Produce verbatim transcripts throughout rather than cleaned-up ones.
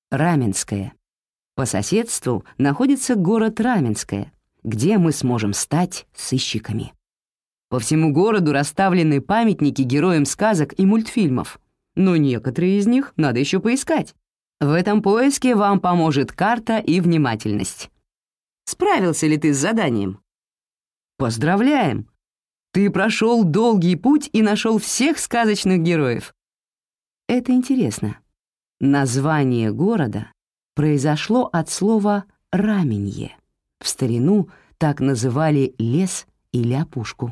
Раменское. По соседству находится город Раменское, где мы сможем стать сыщиками. По всему городу расставлены памятники героям сказок и мультфильмов, но некоторые из них надо еще поискать. В этом поиске вам поможет карта и внимательность. Справился ли ты с заданием? Поздравляем! Ты прошел долгий путь и нашел всех сказочных героев. Это интересно. Название города произошло от слова «раменье». В старину так называли лес или опушку.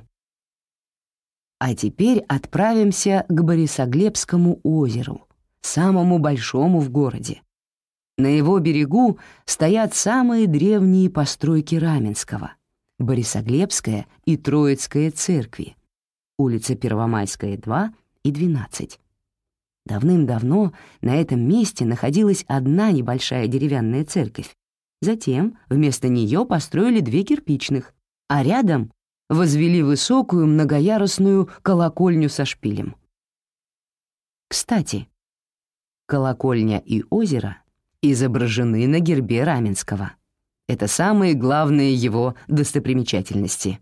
А теперь отправимся к Борисоглебскому озеру, самому большому в городе. На его берегу стоят самые древние постройки Раменского — Борисоглебская и Троицкая церкви, улица Первомайская, два и двенадцать. Давным-давно на этом месте находилась одна небольшая деревянная церковь. Затем вместо нее построили две кирпичных, а рядом возвели высокую многоярусную колокольню со шпилем. Кстати, колокольня и озеро изображены на гербе Раменского. Это самые главные его достопримечательности.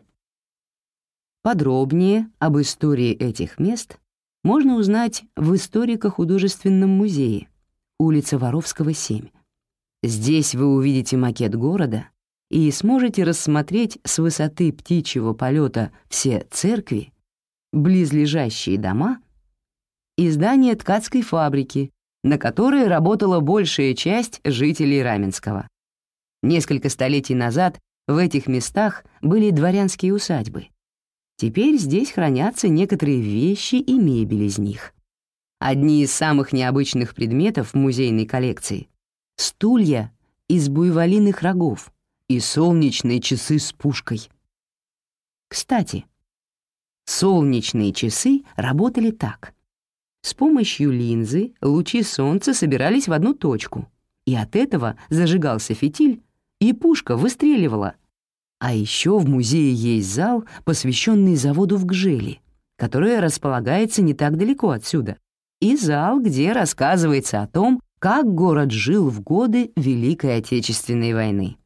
Подробнее об истории этих мест можно узнать в историко-художественном музее, улица Воровского, семь. Здесь вы увидите макет города и сможете рассмотреть с высоты птичьего полета все церкви, близлежащие дома и здание ткацкой фабрики, на которой работала большая часть жителей Раменского. Несколько столетий назад в этих местах были дворянские усадьбы. Теперь здесь хранятся некоторые вещи и мебель из них. Одни из самых необычных предметов в музейной коллекции — стулья из буйволиных рогов и солнечные часы с пушкой. Кстати, солнечные часы работали так. С помощью линзы лучи солнца собирались в одну точку, и от этого зажигался фитиль, и пушка выстреливала. А еще в музее есть зал, посвященный заводу в Гжеле, который располагается не так далеко отсюда, и зал, где рассказывается о том, как город жил в годы Великой Отечественной войны.